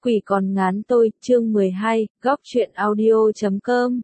Quỷ còn ngán tôi, chương 12, góc truyện audio.com.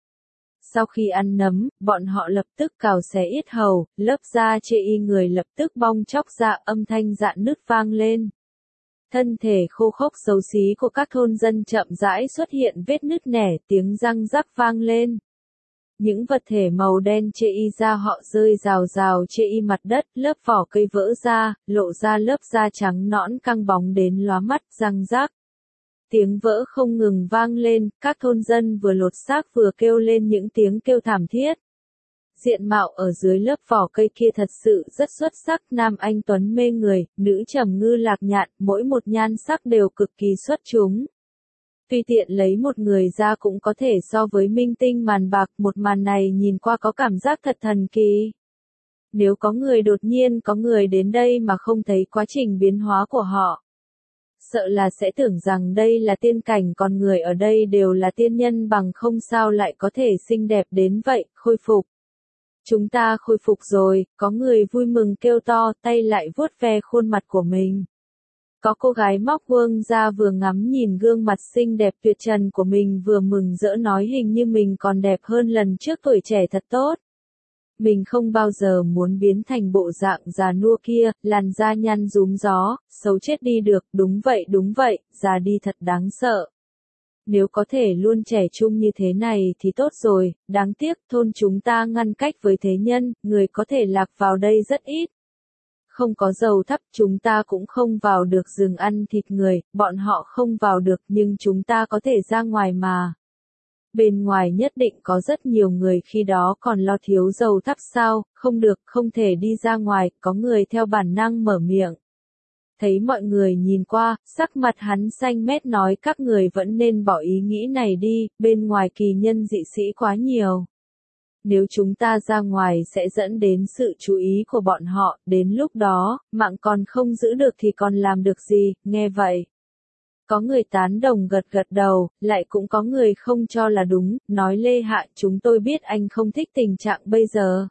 Sau khi ăn nấm, bọn họ lập tức cào xé yết hầu, lớp da chê y người lập tức bong chóc ra, âm thanh rạn nứt vang lên. Thân thể khô khốc xấu xí của các thôn dân chậm rãi xuất hiện vết nứt nẻ, tiếng răng rắc vang lên. Những vật thể màu đen chê y da họ rơi rào rào chê y mặt đất, lớp vỏ cây vỡ ra, lộ ra lớp da trắng nõn căng bóng đến lóa mắt, răng rác. Tiếng vỡ không ngừng vang lên, các thôn dân vừa lột xác vừa kêu lên những tiếng kêu thảm thiết. Diện mạo ở dưới lớp vỏ cây kia thật sự rất xuất sắc, nam anh tuấn mê người, nữ trầm ngư lạc nhạn, mỗi một nhan sắc đều cực kỳ xuất chúng. Tùy tiện lấy một người ra cũng có thể so với minh tinh màn bạc, một màn này nhìn qua có cảm giác thật thần kỳ. Nếu có người đột nhiên có người đến đây mà không thấy quá trình biến hóa của họ, sợ là sẽ tưởng rằng đây là tiên cảnh, còn người ở đây đều là tiên nhân, bằng không sao lại có thể xinh đẹp đến vậy. Khôi phục. Chúng ta khôi phục rồi, có người vui mừng kêu to, tay lại vuốt ve khuôn mặt của mình. Có cô gái móc vương ra vừa ngắm nhìn gương mặt xinh đẹp tuyệt trần của mình vừa mừng rỡ nói hình như mình còn đẹp hơn lần trước, tuổi trẻ thật tốt. Mình không bao giờ muốn biến thành bộ dạng già nua kia, làn da nhăn rúm gió, xấu chết đi được, đúng vậy, già đi thật đáng sợ. Nếu có thể luôn trẻ trung như thế này thì tốt rồi, đáng tiếc thôn chúng ta ngăn cách với thế nhân, người có thể lạc vào đây rất ít. Không có dầu thắp, chúng ta cũng không vào được rừng ăn thịt người, bọn họ không vào được nhưng chúng ta có thể ra ngoài mà. Bên ngoài nhất định có rất nhiều người, khi đó còn lo thiếu dầu thắp sao? Không được, không thể đi ra ngoài, có người theo bản năng mở miệng. Thấy mọi người nhìn qua, sắc mặt hắn xanh mét nói các người vẫn nên bỏ ý nghĩ này đi, bên ngoài kỳ nhân dị sĩ quá nhiều. Nếu chúng ta ra ngoài sẽ dẫn đến sự chú ý của bọn họ, đến lúc đó, mạng còn không giữ được thì còn làm được gì, nghe vậy. Có người tán đồng gật gật đầu, lại cũng có người không cho là đúng, nói Lê Hạ chúng tôi biết anh không thích tình trạng bây giờ.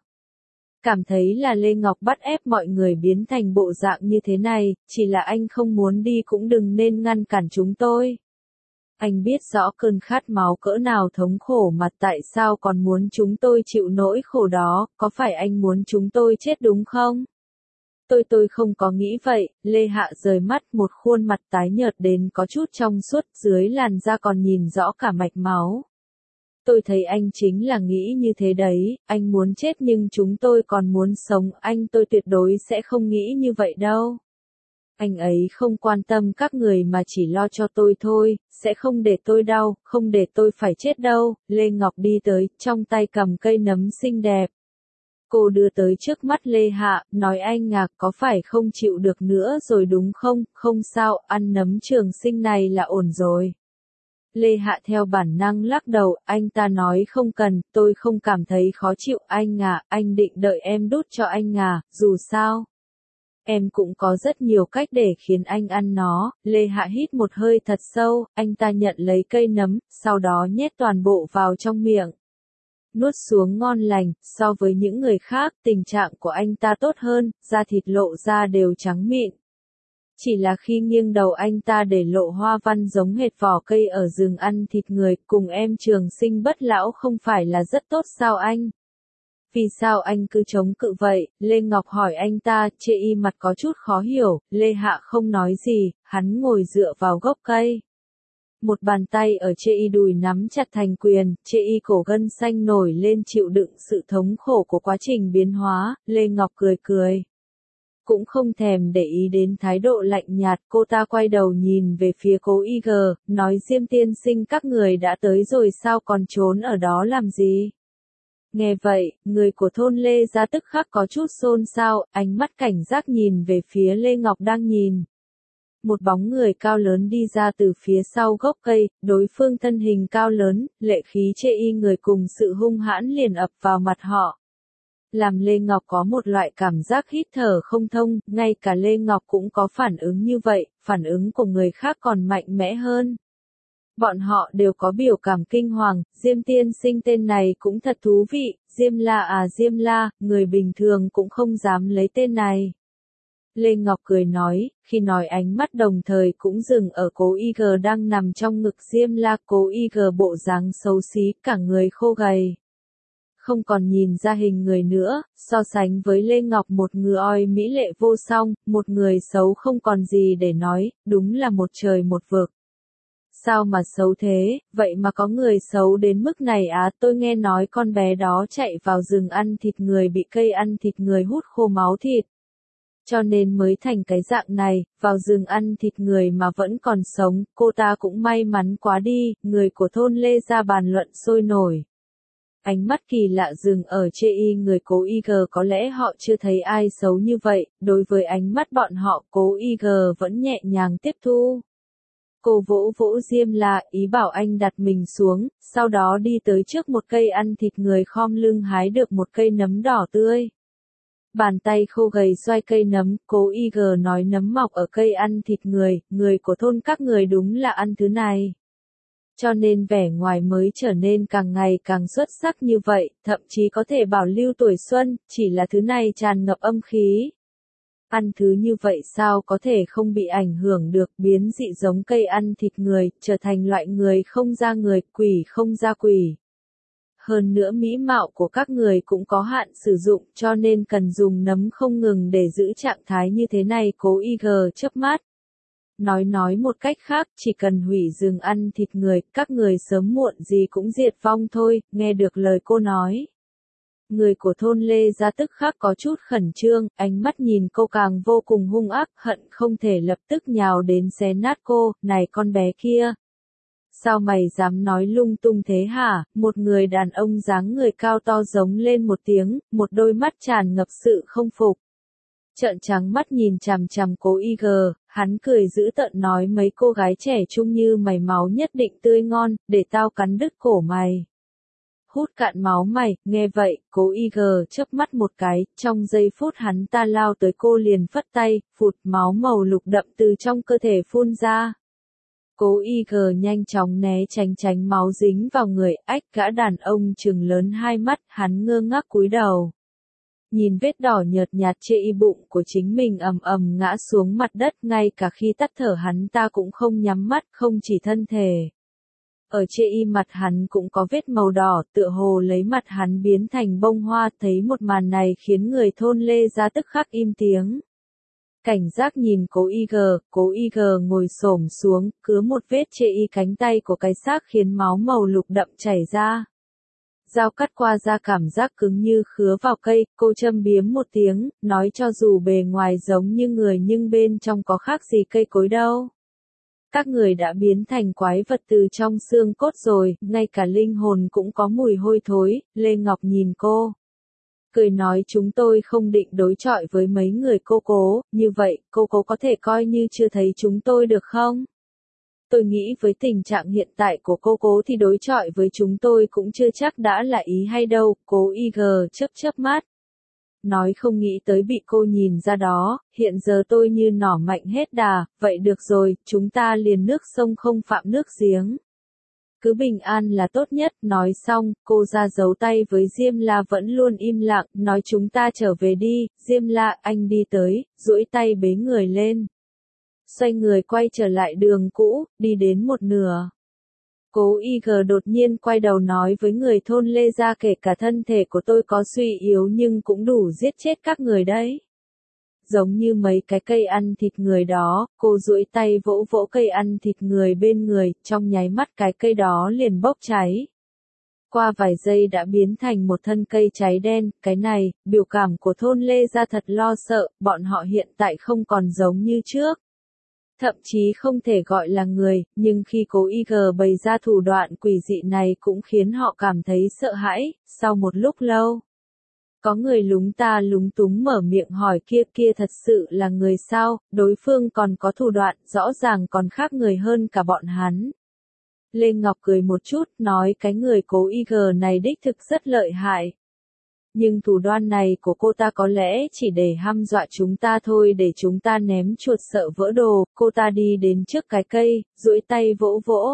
Cảm thấy là Lê Ngọc bắt ép mọi người biến thành bộ dạng như thế này, chỉ là anh không muốn đi cũng đừng nên ngăn cản chúng tôi. Anh biết rõ cơn khát máu cỡ nào thống khổ mà tại sao còn muốn chúng tôi chịu nỗi khổ đó, có phải anh muốn chúng tôi chết đúng không? Tôi không có nghĩ vậy, Lê Hạ rời mắt, một khuôn mặt tái nhợt đến có chút trong suốt, dưới làn da còn nhìn rõ cả mạch máu. Tôi thấy anh chính là nghĩ như thế đấy, anh muốn chết nhưng chúng tôi còn muốn sống, tôi tuyệt đối sẽ không nghĩ như vậy đâu. Anh ấy không quan tâm các người mà chỉ lo cho tôi thôi, sẽ không để tôi đau, không để tôi phải chết đâu. Lê Ngọc đi tới, trong tay cầm cây nấm xinh đẹp. Cô đưa tới trước mắt Lê Hạ, nói anh Ngạc có phải không chịu được nữa rồi đúng không? Không sao, ăn nấm trường sinh này là ổn rồi. Lê Hạ theo bản năng lắc đầu, anh ta nói không cần, tôi không cảm thấy khó chịu. Anh à, anh định đợi em đút cho anh à, dù sao. Em cũng có rất nhiều cách để khiến anh ăn nó. Lê Hạ hít một hơi thật sâu, anh ta nhận lấy cây nấm, sau đó nhét toàn bộ vào trong miệng. Nuốt xuống ngon lành, so với những người khác, tình trạng của anh ta tốt hơn, da thịt lộ ra đều trắng mịn. Chỉ là khi nghiêng đầu anh ta để lộ hoa văn giống hệt vỏ cây ở rừng ăn thịt người, cùng em trường sinh bất lão không phải là rất tốt sao anh? Vì sao anh cứ chống cự vậy? Lê Ngọc hỏi anh ta, chê y mặt có chút khó hiểu, Lê Hạ không nói gì, hắn ngồi dựa vào gốc cây. Một bàn tay ở chê y đùi nắm chặt thành quyền, chê y cổ gân xanh nổi lên chịu đựng sự thống khổ của quá trình biến hóa, Lê Ngọc cười cười. Cũng không thèm để ý đến thái độ lạnh nhạt, cô ta quay đầu nhìn về phía Cố Y G, nói Diêm tiên sinh các người đã tới rồi sao còn trốn ở đó làm gì? Nghe vậy, người của thôn Lê ra tức khắc có chút xôn xao, ánh mắt cảnh giác nhìn về phía Lê Ngọc đang nhìn. Một bóng người cao lớn đi ra từ phía sau gốc cây, đối phương thân hình cao lớn, lệ khí chê y người cùng sự hung hãn liền ập vào mặt họ. Làm Lê Ngọc có một loại cảm giác hít thở không thông, ngay cả Lê Ngọc cũng có phản ứng như vậy, phản ứng của người khác còn mạnh mẽ hơn. Bọn họ đều có biểu cảm kinh hoàng, Diêm tiên sinh tên này cũng thật thú vị, Diêm La à Diêm La, người bình thường cũng không dám lấy tên này. Lê Ngọc cười nói, khi nói ánh mắt đồng thời cũng dừng ở Cố Y đang nằm trong ngực Diêm La. Cố Y bộ dáng xấu xí, cả người khô gầy, không còn nhìn ra hình người nữa, so sánh với Lê Ngọc một người oi mỹ lệ vô song, một người xấu không còn gì để nói, đúng là một trời một vực. Sao mà xấu thế, vậy mà có người xấu đến mức này á? Tôi nghe nói con bé đó chạy vào rừng ăn thịt người, bị cây ăn thịt người hút khô máu thịt, cho nên mới thành cái dạng này, vào rừng ăn thịt người mà vẫn còn sống, cô ta cũng may mắn quá đi. Người của thôn Lê ra bàn luận sôi nổi. Ánh mắt kỳ lạ dừng ở chê y người Cố Y, có lẽ họ chưa thấy ai xấu như vậy, đối với ánh mắt bọn họ Cố Y vẫn nhẹ nhàng tiếp thu. Cô vỗ vỗ Diêm La, ý bảo anh đặt mình xuống, sau đó đi tới trước một cây ăn thịt người, khom lưng hái được một cây nấm đỏ tươi. Bàn tay khô gầy xoay cây nấm, Cố Y nói nấm mọc ở cây ăn thịt người, người của thôn các người đúng là ăn thứ này. Cho nên vẻ ngoài mới trở nên càng ngày càng xuất sắc như vậy, thậm chí có thể bảo lưu tuổi xuân, chỉ là thứ này tràn ngập âm khí. Ăn thứ như vậy sao có thể không bị ảnh hưởng được, biến dị giống cây ăn thịt người, trở thành loại người không ra người, quỷ không ra quỷ. Hơn nữa mỹ mạo của các người cũng có hạn sử dụng, cho nên cần dùng nấm không ngừng để giữ trạng thái như thế này. Cố Y chớp mắt. Nói một cách khác, chỉ cần hủy rừng ăn thịt người, các người sớm muộn gì cũng diệt vong thôi. Nghe được lời cô nói, người của thôn Lê ra tức khắc có chút khẩn trương, ánh mắt nhìn cô càng vô cùng hung ác, hận không thể lập tức nhào đến xé nát cô. Này con bé kia, sao mày dám nói lung tung thế hả? Một người đàn ông dáng người cao to giống lên một tiếng, một đôi mắt tràn ngập sự không phục. Trợn trắng mắt nhìn chằm chằm Cố Y, hắn cười dữ tợn nói, mấy cô gái trẻ trung như mày máu nhất định tươi ngon, để tao cắn đứt cổ mày. Hút cạn máu mày. Nghe vậy, Cố Y chớp mắt một cái, trong giây phút hắn ta lao tới cô liền phất tay, phụt, máu màu lục đậm từ trong cơ thể phun ra. Cố Y nhanh chóng né tránh máu dính vào người, ách, gã đàn ông trừng lớn hai mắt, hắn ngơ ngác cúi đầu. Nhìn vết đỏ nhợt nhạt trên y bụng của chính mình ầm ầm ngã xuống mặt đất, ngay cả khi tắt thở hắn ta cũng không nhắm mắt, không chỉ thân thể. Ở trên y mặt hắn cũng có vết màu đỏ, tựa hồ lấy mặt hắn biến thành bông hoa. Thấy một màn này khiến người thôn Lê ra tức khắc im tiếng. Cảnh giác nhìn Cố Y ngồi xổm xuống, cứa một vết trên y cánh tay của cái xác khiến máu màu lục đậm chảy ra. Dao cắt qua da cảm giác cứng như khứa vào cây, cô châm biếm một tiếng, nói cho dù bề ngoài giống như người nhưng bên trong có khác gì cây cối đâu. Các người đã biến thành quái vật từ trong xương cốt rồi, ngay cả linh hồn cũng có mùi hôi thối. Lê Ngọc nhìn cô, cười nói, chúng tôi không định đối chọi với mấy người cô Cố, như vậy, cô Cố có thể coi như chưa thấy chúng tôi được không? Tôi nghĩ với tình trạng hiện tại của cô Cố thì đối chọi với chúng tôi cũng chưa chắc đã là ý hay đâu. Cố Y chớp mắt. Nói không nghĩ tới bị cô nhìn ra đó, hiện giờ tôi như nỏ mạnh hết đà, vậy được rồi, chúng ta liền nước sông không phạm nước giếng. Cứ bình an là tốt nhất. Nói xong, cô ra giấu tay với Diêm La vẫn luôn im lặng, nói chúng ta trở về đi. Diêm La, anh đi tới, duỗi tay bế người lên. Xoay người quay trở lại đường cũ, đi đến một nửa. Cố Y đột nhiên quay đầu nói với người thôn Lê ra, kể cả thân thể của tôi có suy yếu nhưng cũng đủ giết chết các người đấy. Giống như mấy cái cây ăn thịt người đó, cô duỗi tay vỗ vỗ cây ăn thịt người bên người, trong nháy mắt cái cây đó liền bốc cháy. Qua vài giây đã biến thành một thân cây cháy đen. Cái này, biểu cảm của thôn Lê ra thật lo sợ, bọn họ hiện tại không còn giống như trước. Thậm chí không thể gọi là người, nhưng khi Cố Y bày ra thủ đoạn quỷ dị này cũng khiến họ cảm thấy sợ hãi. Sau một lúc lâu, có người lúng ta lúng túng mở miệng hỏi, kia thật sự là người sao? Đối phương còn có thủ đoạn, rõ ràng còn khác người hơn cả bọn hắn. Lê Ngọc cười một chút, nói cái người Cố Y này đích thực rất lợi hại. Nhưng thủ đoạn này của cô ta có lẽ chỉ để hăm dọa chúng ta thôi, để chúng ta ném chuột sợ vỡ đồ. Cô ta đi đến trước cái cây, duỗi tay vỗ vỗ.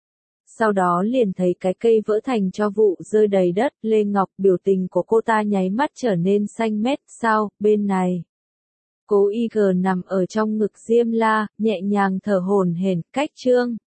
Sau đó liền thấy cái cây vỡ thành tro vụ rơi đầy đất. Lê Ngọc, biểu tình của cô ta nháy mắt trở nên xanh mét. Sao, bên này Cố IG nằm ở trong ngực Diêm La, nhẹ nhàng thở hổn hển, cách Trương